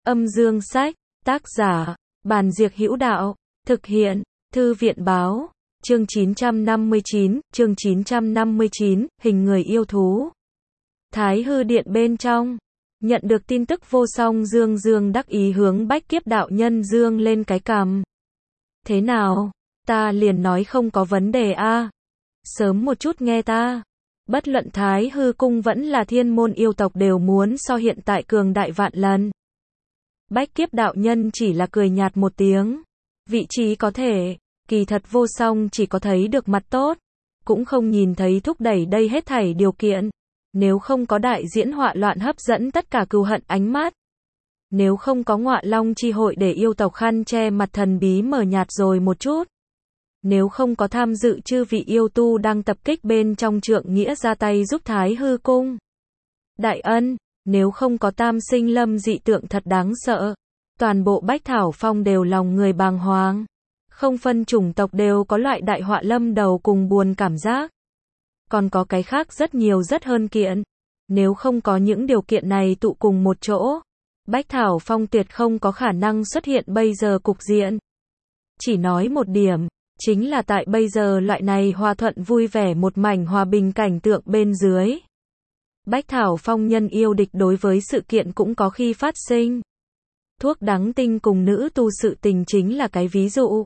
Âm dương sách, tác giả, Bàn Diệc Hữu Đạo, thực hiện, Thư viện báo, chương 959, hình người yêu thú. Thái hư điện bên trong, nhận được tin tức vô song Dương đắc ý hướng Bách Kiếp đạo nhân dương lên cái cằm. Thế nào, ta liền nói không có vấn đề a. Sớm một chút nghe ta. Bất luận Thái hư cung vẫn là thiên môn yêu tộc đều muốn so hiện tại cường đại vạn lần. Bách Kiếp đạo nhân chỉ là cười nhạt một tiếng. Vị trí có thể, kỳ thật vô song chỉ có thấy được mặt tốt, cũng không nhìn thấy thúc đẩy đây hết thảy điều kiện. Nếu không có đại diễn họa loạn hấp dẫn tất cả cừu hận ánh mắt. Nếu không có ngọa long chi hội để yêu tộc khăn che mặt thần bí mờ nhạt rồi một chút. Nếu không có tham dự chư vị yêu tu đang tập kích bên trong trượng nghĩa ra tay giúp Thái hư cung. Đại ân, nếu không có Tam Sinh Lâm dị tượng thật đáng sợ. Toàn bộ Bách Thảo Phong đều lòng người bàng hoàng. Không phân chủng tộc đều có loại đại họa lâm đầu cùng buồn cảm giác. Còn có cái khác rất nhiều rất hơn kiện. Nếu không có những điều kiện này tụ cùng một chỗ, Bách Thảo Phong tuyệt không có khả năng xuất hiện bây giờ cục diện. Chỉ nói một điểm, chính là tại bây giờ loại này hòa thuận vui vẻ một mảnh hòa bình cảnh tượng bên dưới. Bách Thảo Phong nhân yêu địch đối với sự kiện cũng có khi phát sinh. Thuốc đắng tinh cùng nữ tu sự tình chính là cái ví dụ.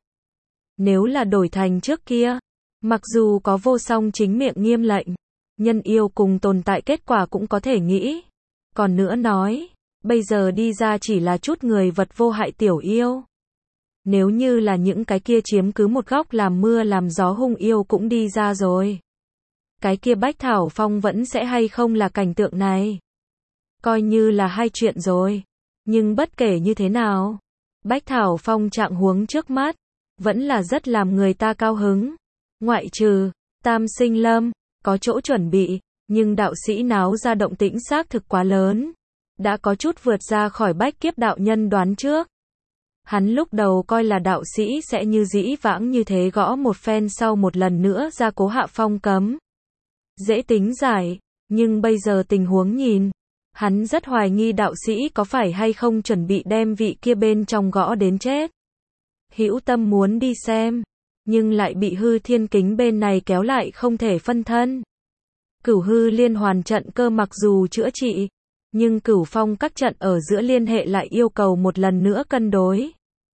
Nếu là đổi thành trước kia, mặc dù có vô song chính miệng nghiêm lệnh, nhân yêu cùng tồn tại kết quả cũng có thể nghĩ. Còn nữa nói, bây giờ đi ra chỉ là chút người vật vô hại tiểu yêu. Nếu như là những cái kia chiếm cứ một góc làm mưa làm gió hung yêu cũng đi ra rồi. Cái kia Bách Thảo Phong vẫn sẽ hay không là cảnh tượng này. Coi như là hai chuyện rồi. Nhưng bất kể như thế nào, Bách Thảo Phong trạng huống trước mắt, vẫn là rất làm người ta cao hứng. Ngoại trừ, Tam Sinh Lâm, có chỗ chuẩn bị, nhưng đạo sĩ náo ra động tĩnh xác thực quá lớn. Đã có chút vượt ra khỏi Bách Kiếp đạo nhân đoán trước. Hắn lúc đầu coi là đạo sĩ sẽ như dĩ vãng như thế gõ một phen sau một lần nữa ra cố hạ phong cấm. Dễ tính giải, nhưng bây giờ tình huống nhìn, hắn rất hoài nghi đạo sĩ có phải hay không chuẩn bị đem vị kia bên trong gõ đến chết. Hữu tâm muốn đi xem, nhưng lại bị hư thiên kính bên này kéo lại không thể phân thân. Cửu hư liên hoàn trận cơ mặc dù chữa trị, nhưng cửu phong các trận ở giữa liên hệ lại yêu cầu một lần nữa cân đối.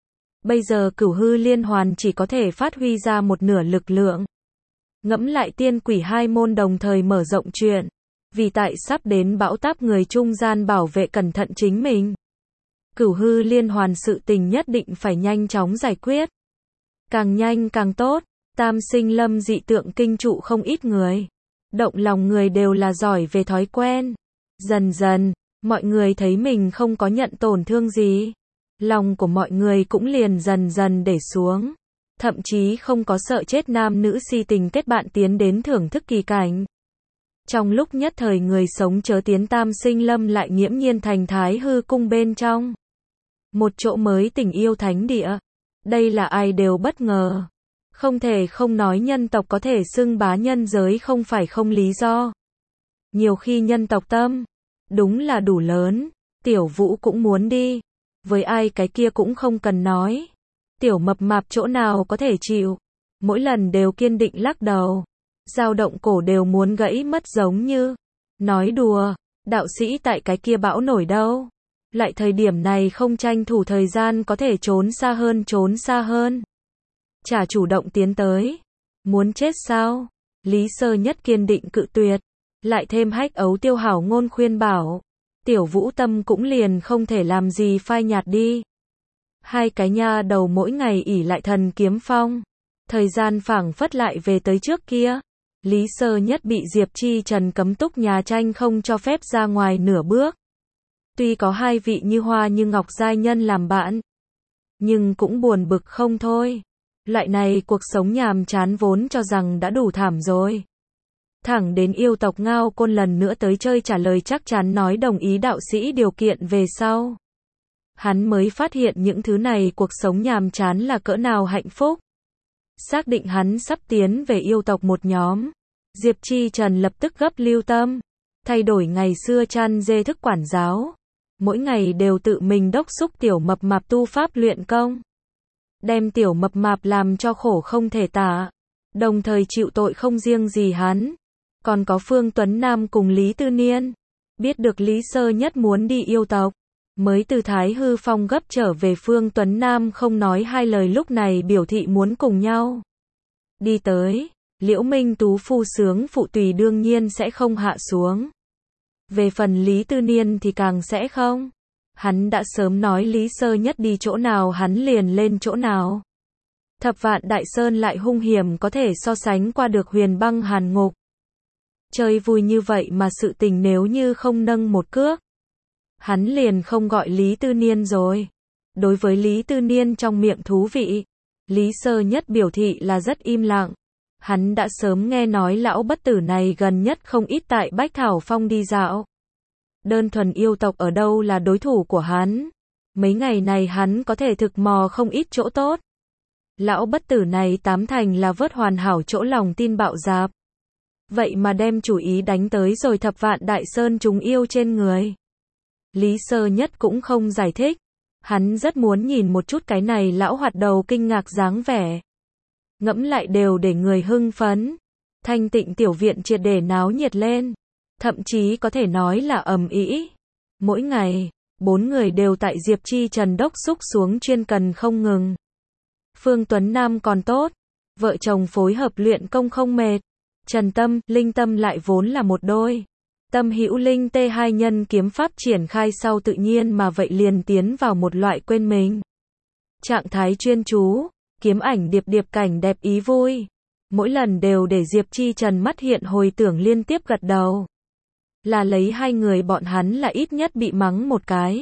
Bây giờ cửu hư liên hoàn chỉ có thể phát huy ra một nửa lực lượng. Ngẫm lại tiên quỷ hai môn đồng thời mở rộng chuyện. Vì tại sắp đến bão táp người trung gian bảo vệ cẩn thận chính mình. Cửu hư liên hoàn sự tình nhất định phải nhanh chóng giải quyết. Càng nhanh càng tốt, Tam Sinh Lâm dị tượng kinh trụ không ít người. Động lòng người đều là giỏi về thói quen. Dần dần, mọi người thấy mình không có nhận tổn thương gì. Lòng của mọi người cũng liền dần dần để xuống. Thậm chí không có sợ chết nam nữ si tình kết bạn tiến đến thưởng thức kỳ cảnh. Trong lúc nhất thời người sống chớ tiến Tam Sinh Lâm lại nghiễm nhiên thành Thái hư cung bên trong. Một chỗ mới tình yêu thánh địa. Đây là ai đều bất ngờ. Không thể không nói nhân tộc có thể xưng bá nhân giới không phải không lý do. Nhiều khi nhân tộc tâm, đúng là đủ lớn. Tiểu Vũ cũng muốn đi. Với ai cái kia cũng không cần nói. Tiểu mập mạp chỗ nào có thể chịu. Mỗi lần đều kiên định lắc đầu. Dao động cổ đều muốn gãy mất giống như. Nói đùa, đạo sĩ tại cái kia bão nổi đâu. Lại thời điểm này không tranh thủ thời gian có thể trốn xa hơn. Chả chủ động tiến tới. Muốn chết sao? Lý Sơ Nhất kiên định cự tuyệt. Lại thêm Hách Ấu Tiêu hảo ngôn khuyên bảo. Tiểu Vũ tâm cũng liền không thể làm gì phai nhạt đi. Hai cái nha đầu mỗi ngày ỉ lại thần kiếm phong. Thời gian phảng phất lại về tới trước kia. Lý Sơ Nhất bị Diệp Chi Trần cấm túc nhà tranh không cho phép ra ngoài nửa bước. Tuy có hai vị như hoa như ngọc giai nhân làm bạn, nhưng cũng buồn bực không thôi. Loại này cuộc sống nhàm chán vốn cho rằng đã đủ thảm rồi. Thẳng đến yêu tộc Ngao Côn lần nữa tới chơi trả lời chắc chắn nói đồng ý đạo sĩ điều kiện về sau. Hắn mới phát hiện những thứ này cuộc sống nhàm chán là cỡ nào hạnh phúc. Xác định hắn sắp tiến về yêu tộc một nhóm. Diệp Chi Trần lập tức gấp lưu tâm. Thay đổi ngày xưa chăn dê thức quản giáo. mỗi ngày đều tự mình đốc thúc tiểu mập mạp tu pháp luyện công. Đem tiểu mập mạp làm cho khổ không thể tả. Đồng thời chịu tội không riêng gì hắn. Còn có Phương Tuấn Nam cùng Lý Tư Niên. Biết được Lý Sơ Nhất muốn đi yêu tộc. Mới từ Thái Hư Phong gấp trở về, Phương Tuấn Nam không nói hai lời lúc này biểu thị muốn cùng nhau. Đi tới, Liễu Minh Tú phu sướng phụ tùy đương nhiên sẽ không hạ xuống. Về phần Lý Tư Niên thì càng sẽ không. Hắn đã sớm nói Lý Sơ Nhất đi chỗ nào hắn liền lên chỗ nào. Thập Vạn Đại Sơn lại hung hiểm có thể so sánh qua được Huyền Băng Hàn Ngục. Chơi vui như vậy mà sự tình nếu như không nâng một cước, hắn liền không gọi Lý Tư Niên rồi. Đối với Lý Tư Niên trong miệng thú vị, Lý Sơ Nhất biểu thị là rất im lặng. Hắn đã sớm nghe nói lão bất tử này gần nhất không ít tại Bách Thảo Phong đi dạo. Đơn thuần yêu tộc ở đâu là đối thủ của hắn. Mấy ngày này hắn có thể thực mò không ít chỗ tốt. Lão bất tử này tám thành là vớt hoàn hảo chỗ lòng tin bạo dạp. Vậy mà đem chủ ý đánh tới rồi Thập Vạn Đại Sơn chúng yêu trên người. Lý Sơ Nhất cũng không giải thích. Hắn rất muốn nhìn một chút cái này lão hoạt đầu kinh ngạc dáng vẻ. Ngẫm lại đều để người hưng phấn. Thanh Tịnh tiểu viện triệt để náo nhiệt lên. Thậm chí có thể nói là ầm ĩ. Mỗi ngày, 4 người đều tại Diệp Chi Trần đốc thúc xuống chuyên cần không ngừng. Phương Tuấn Nam còn tốt. Vợ chồng phối hợp luyện công không mệt. Trần Tâm, Linh Tâm lại vốn là một đôi. Tâm Hữu Linh tê hai nhân kiếm pháp triển khai sau tự nhiên mà vậy liền tiến vào một loại quên mình. Trạng thái chuyên chú, kiếm ảnh điệp điệp cảnh đẹp ý vui. Mỗi lần đều để Diệp Chi Trần mắt hiện hồi tưởng liên tiếp gật đầu. Là lấy hai người bọn hắn là ít nhất bị mắng một cái.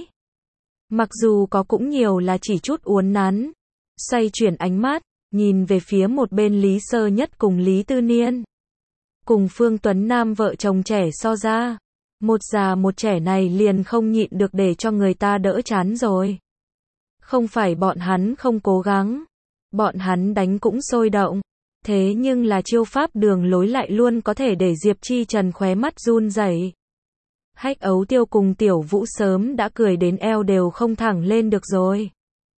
Mặc dù có cũng nhiều là chỉ chút uốn nắn. Xoay chuyển ánh mắt, nhìn về phía một bên Lý Sơ Nhất cùng Lý Tư Niên. Cùng Phương Tuấn Nam vợ chồng trẻ so ra. Một già một trẻ này liền không nhịn được để cho người ta đỡ chán rồi. Không phải bọn hắn không cố gắng. Bọn hắn đánh cũng sôi động. Thế nhưng là chiêu pháp đường lối lại luôn có thể để Diệp Chi Trần khóe mắt run rẩy. Hách Ấu Tiêu cùng Tiểu Vũ sớm đã cười đến eo đều không thẳng lên được rồi.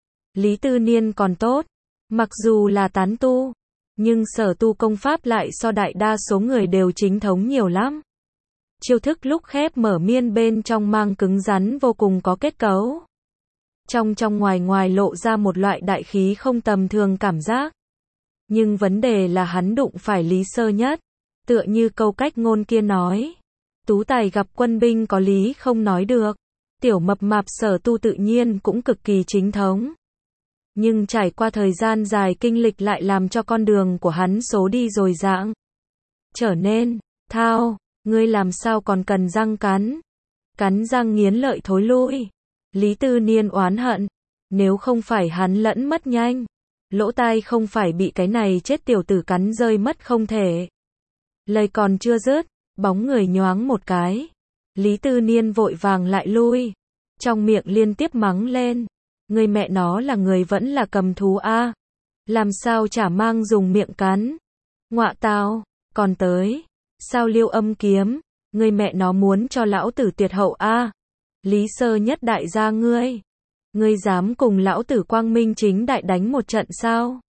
Lý Tư Niên còn tốt. Mặc dù là tán tu, nhưng sở tu công pháp lại so đại đa số người đều chính thống nhiều lắm. Chiêu thức lúc khép mở miên bên trong mang cứng rắn vô cùng có kết cấu. Trong ngoài ngoài lộ ra một loại đại khí không tầm thường cảm giác. Nhưng vấn đề là hắn đụng phải Lý Sơ Nhất. Tựa như câu cách ngôn kia nói. Tú tài gặp quân binh có lý không nói được. Tiểu mập mạp sở tu tự nhiên cũng cực kỳ chính thống. Nhưng trải qua thời gian dài kinh lịch lại làm cho con đường của hắn số đi rồi dạng. Trở nên, thao, ngươi làm sao còn cần răng cắn. Cắn răng nghiến lợi thối lui. Lý Tư Niên oán hận. Nếu không phải hắn lẫn mất nhanh. Lỗ tai không phải bị cái này chết tiểu tử cắn rơi mất không thể. Lời còn chưa dứt, bóng người nhoáng một cái. Lý Tư Niên vội vàng lại lui. Trong miệng liên tiếp mắng lên. Người mẹ nó là người vẫn là cầm thú a. Làm sao chả mang dùng miệng cắn. Ngọa tao, còn tới. Sao Liêu Âm kiếm, người mẹ nó muốn cho lão tử tuyệt hậu a. Lý Sơ Nhất đại gia ngươi. Ngươi dám cùng lão tử quang minh chính đại đánh một trận sao?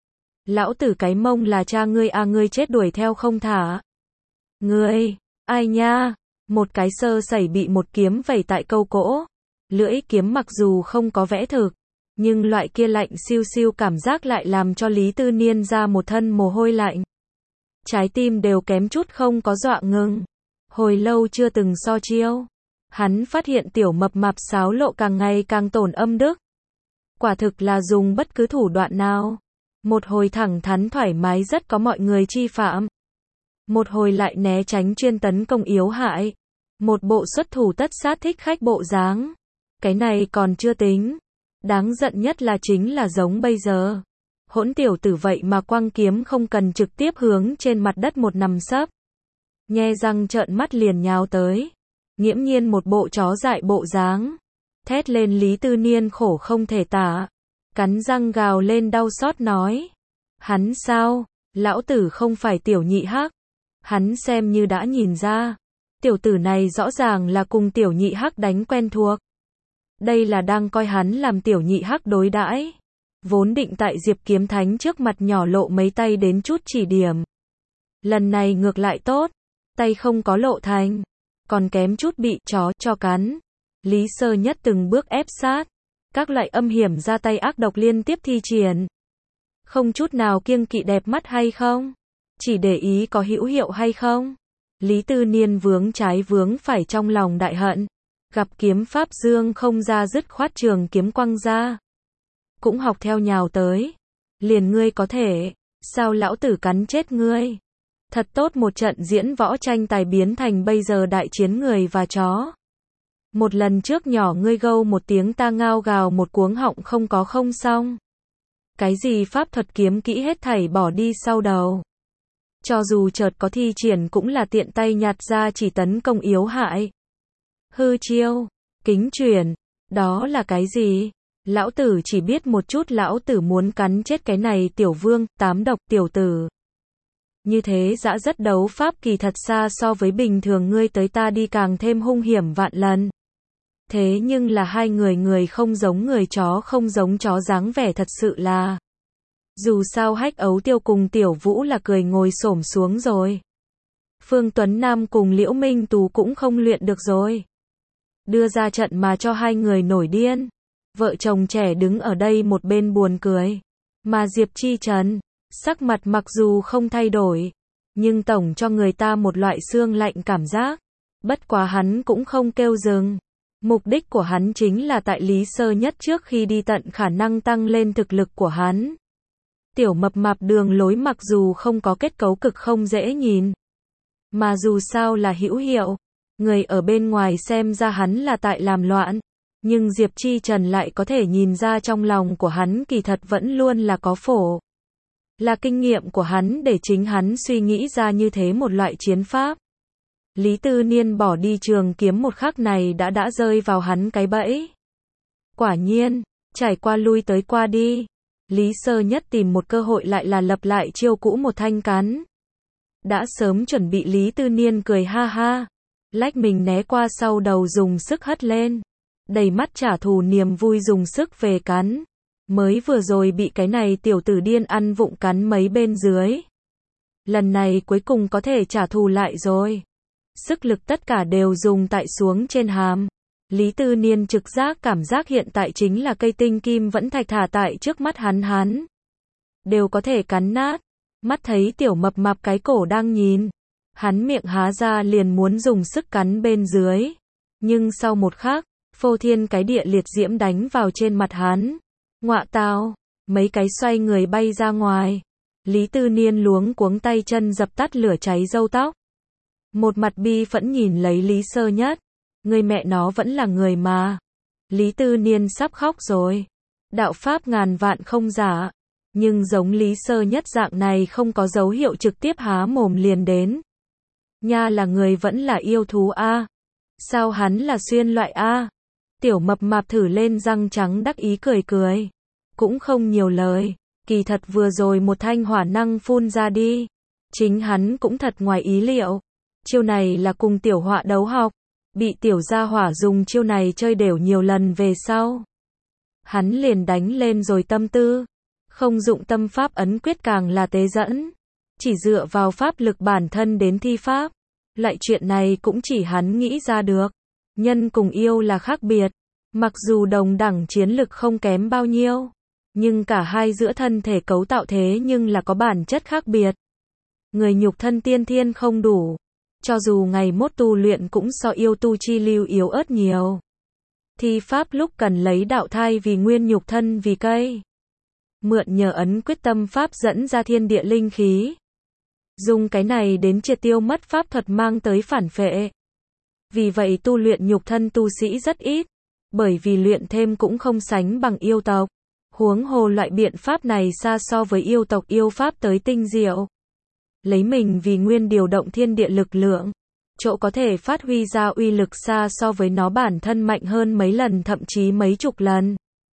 Lão tử cái mông là cha ngươi a, ngươi chết đuổi theo không thả. Ngươi, ai nha, một cái sơ sẩy bị một kiếm vẩy tại câu cỗ. Lưỡi kiếm mặc dù không có vẽ thực, nhưng loại kia lạnh siêu siêu cảm giác lại làm cho Lý Tư Niên ra một thân mồ hôi lạnh. Trái tim đều kém chút không có dọa ngừng. Hồi lâu chưa từng so chiêu. Hắn phát hiện tiểu mập mạp xáo lộ càng ngày càng tổn âm đức. Quả thực là dùng bất cứ thủ đoạn nào. Một hồi thẳng thắn thoải mái rất có mọi người chi phạm. Một hồi lại né tránh chuyên tấn công yếu hại. Một bộ xuất thủ tất sát thích khách bộ dáng. Cái này còn chưa tính. Đáng giận nhất là chính là giống bây giờ. Hỗn tiểu tử vậy mà quăng kiếm không cần trực tiếp hướng trên mặt đất một nằm sấp. Nhe răng trợn mắt liền nhào tới. Nghiễm nhiên một bộ chó dại bộ dáng. Thét lên Lý Tư Niên khổ không thể tả. Cắn răng gào lên đau xót nói. Hắn sao? Lão tử không phải tiểu nhị hắc. Hắn xem như đã nhìn ra. Tiểu tử này rõ ràng là cùng tiểu nhị hắc đánh quen thuộc. Đây là đang coi hắn làm tiểu nhị hắc đối đãi. Vốn định tại Diệp Kiếm Thánh trước mặt nhỏ lộ mấy tay đến chút chỉ điểm. Lần này ngược lại tốt, tay không có lộ thành, còn kém chút bị chó cho cắn. Lý Sơ Nhất từng bước ép sát, các loại âm hiểm ra tay ác độc liên tiếp thi triển. Không chút nào kiêng kỵ đẹp mắt hay không, chỉ để ý có hữu hiệu hay không. Lý Tư Niên vướng trái vướng phải trong lòng đại hận, gặp kiếm pháp dương không ra dứt khoát trường kiếm quăng ra. Cũng học theo nhào tới. Liền ngươi có thể, sao lão tử cắn chết ngươi. Thật tốt một trận diễn võ tranh tài biến thành bây giờ đại chiến người và chó. Một lần trước nhỏ ngươi gâu một tiếng ta ngao gào một cuống họng không có không xong. Cái gì pháp thuật kiếm kỹ hết thảy bỏ đi sau đầu. Cho dù chợt có thi triển cũng là tiện tay nhặt ra chỉ tấn công yếu hại. Hư chiêu, kính chuyển, đó là cái gì? Lão tử chỉ biết một chút, lão tử muốn cắn chết cái này tiểu vương, tám độc tiểu tử. Như thế dã rất đấu pháp kỳ thật xa so với bình thường ngươi tới ta đi càng thêm hung hiểm vạn lần. Thế nhưng là hai người không giống người chó không giống chó dáng vẻ thật sự là. Dù sao Hách Ấu Tiêu cùng Tiểu Vũ là cười ngồi xổm xuống rồi. Phương Tuấn Nam cùng Liễu Minh Tú cũng không luyện được rồi. Đưa ra trận mà cho hai người nổi điên. Vợ chồng trẻ đứng ở đây một bên buồn cười. Mà Diệp Chi Trần, sắc mặt mặc dù không thay đổi, nhưng tổng cho người ta một loại xương lạnh cảm giác. Bất quá hắn cũng không kêu dừng. Mục đích của hắn chính là tại Lý Sơ Nhất trước khi đi tận khả năng tăng lên thực lực của hắn. Tiểu mập mạp đường lối mặc dù không có kết cấu cực không dễ nhìn, mà dù sao là hữu hiệu. Người ở bên ngoài xem ra hắn là tại làm loạn, nhưng Diệp Chi Trần lại có thể nhìn ra trong lòng của hắn kỳ thật vẫn luôn là có phổ. Là kinh nghiệm của hắn để chính hắn suy nghĩ ra như thế một loại chiến pháp. Lý Tư Niên bỏ đi trường kiếm một khắc này đã rơi vào hắn cái bẫy. Quả nhiên, trải qua lui tới qua đi, Lý Sơ Nhất tìm một cơ hội lại là lập lại chiêu cũ một thanh cắn. Đã sớm chuẩn bị Lý Tư Niên cười ha ha, lách mình né qua sau đầu dùng sức hất lên, đầy mắt trả thù niềm vui dùng sức về cắn. Mới vừa rồi bị cái này tiểu tử điên ăn vụng cắn mấy bên dưới. Lần này cuối cùng có thể trả thù lại rồi. Sức lực tất cả đều dùng tại xuống trên hàm. Lý Tư Niên trực giác cảm giác hiện tại chính là cây tinh kim vẫn thạch thả tại trước mắt hắn. Đều có thể cắn nát. Mắt thấy tiểu mập mạp cái cổ đang nhìn. Hắn miệng há ra liền muốn dùng sức cắn bên dưới. Nhưng sau một khắc, phô thiên cái địa liệt diễm đánh vào trên mặt hắn. Ngọa tao, mấy cái xoay người bay ra ngoài. Lý Tư Niên luống cuống tay chân dập tắt lửa cháy râu tóc. Một mặt bi phẫn nhìn lấy Lý Sơ Nhất. Người mẹ nó vẫn là người mà. Lý Tư Niên sắp khóc rồi. Đạo pháp ngàn vạn không giả. Nhưng giống Lý Sơ Nhất dạng này không có dấu hiệu trực tiếp há mồm liền đến. Nha là người vẫn là yêu thú a. Sao hắn là xuyên loại a? Tiểu mập mạp thử lên răng trắng đắc ý cười cười. Cũng không nhiều lời. Kỳ thật vừa rồi một thanh hỏa năng phun ra đi. Chính hắn cũng thật ngoài ý liệu. Chiêu này là cùng tiểu họa đấu học. Bị tiểu gia hỏa dùng chiêu này chơi đều nhiều lần về sau. Hắn liền đánh lên rồi tâm tư. Không dụng tâm pháp ấn quyết càng là tế dẫn. Chỉ dựa vào pháp lực bản thân đến thi pháp. Loại chuyện này cũng chỉ hắn nghĩ ra được. Nhân cùng yêu là khác biệt. Mặc dù đồng đẳng chiến lực không kém bao nhiêu. Nhưng cả hai giữa thân thể cấu tạo thế nhưng là có bản chất khác biệt. Người nhục thân tiên thiên không đủ. Cho dù ngày mốt tu luyện cũng so yêu tu chi lưu yếu ớt nhiều. Thi pháp lúc cần lấy đạo thai vì nguyên nhục thân vì cây. Mượn nhờ ấn quyết tâm pháp dẫn ra thiên địa linh khí. Dùng cái này đến triệt tiêu mất pháp thuật mang tới phản phệ. Vì vậy tu luyện nhục thân tu sĩ rất ít. Bởi vì luyện thêm cũng không sánh bằng yêu tộc. Huống hồ loại biện pháp này xa so với yêu tộc yêu pháp tới tinh diệu. Lấy mình vì nguyên điều động thiên địa lực lượng. Chỗ có thể phát huy ra uy lực xa so với nó bản thân mạnh hơn mấy lần thậm chí mấy chục lần.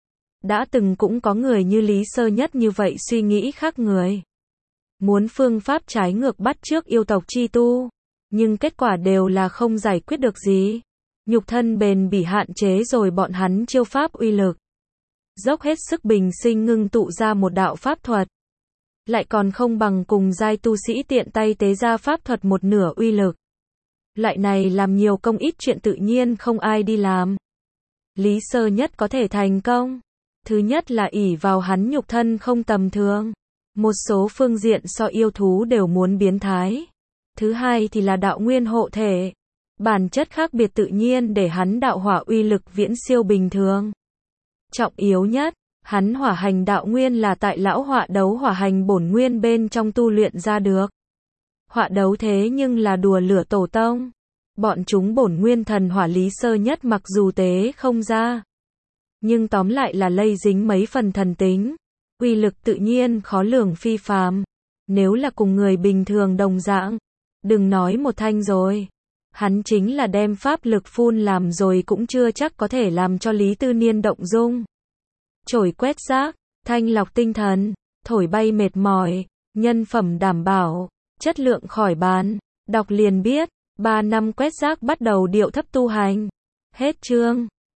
Đã từng cũng có người như Lý Sơ Nhất như vậy suy nghĩ khác người. Muốn phương pháp trái ngược bắt chước yêu tộc chi tu. Nhưng kết quả đều là không giải quyết được gì. Nhục thân bền bỉ hạn chế rồi bọn hắn chiêu pháp uy lực. Dốc hết sức bình sinh ngưng tụ ra một đạo pháp thuật. Lại còn không bằng cùng giai tu sĩ tiện tay tế ra pháp thuật một nửa uy lực. Loại này làm nhiều công ít chuyện tự nhiên không ai đi làm. Lý Sơ Nhất có thể thành công. Thứ nhất là ỷ vào hắn nhục thân không tầm thường. Một số phương diện so yêu thú đều muốn biến thái. Thứ hai thì là đạo nguyên hộ thể. Bản chất khác biệt tự nhiên để hắn đạo hỏa uy lực viễn siêu bình thường. Trọng yếu nhất, hắn hỏa hành đạo nguyên là tại lão hỏa đấu hỏa hành bổn nguyên bên trong tu luyện ra được. Hỏa đấu thế nhưng là đùa lửa tổ tông. Bọn chúng bổn nguyên thần hỏa Lý Sơ Nhất mặc dù tế không ra, nhưng tóm lại là lây dính mấy phần thần tính. Uy lực tự nhiên khó lường phi phàm. Nếu là cùng người bình thường đồng dạng, đừng nói một thanh rồi. Hắn chính là đem pháp lực phun làm rồi cũng chưa chắc có thể làm cho Lý Tư Niên động dung. Chổi quét rác, thanh lọc tinh thần, thổi bay mệt mỏi, nhân phẩm đảm bảo, chất lượng khỏi bàn. Đọc liền biết, 3 năm quét rác bắt đầu điệu thấp tu hành. Hết chương.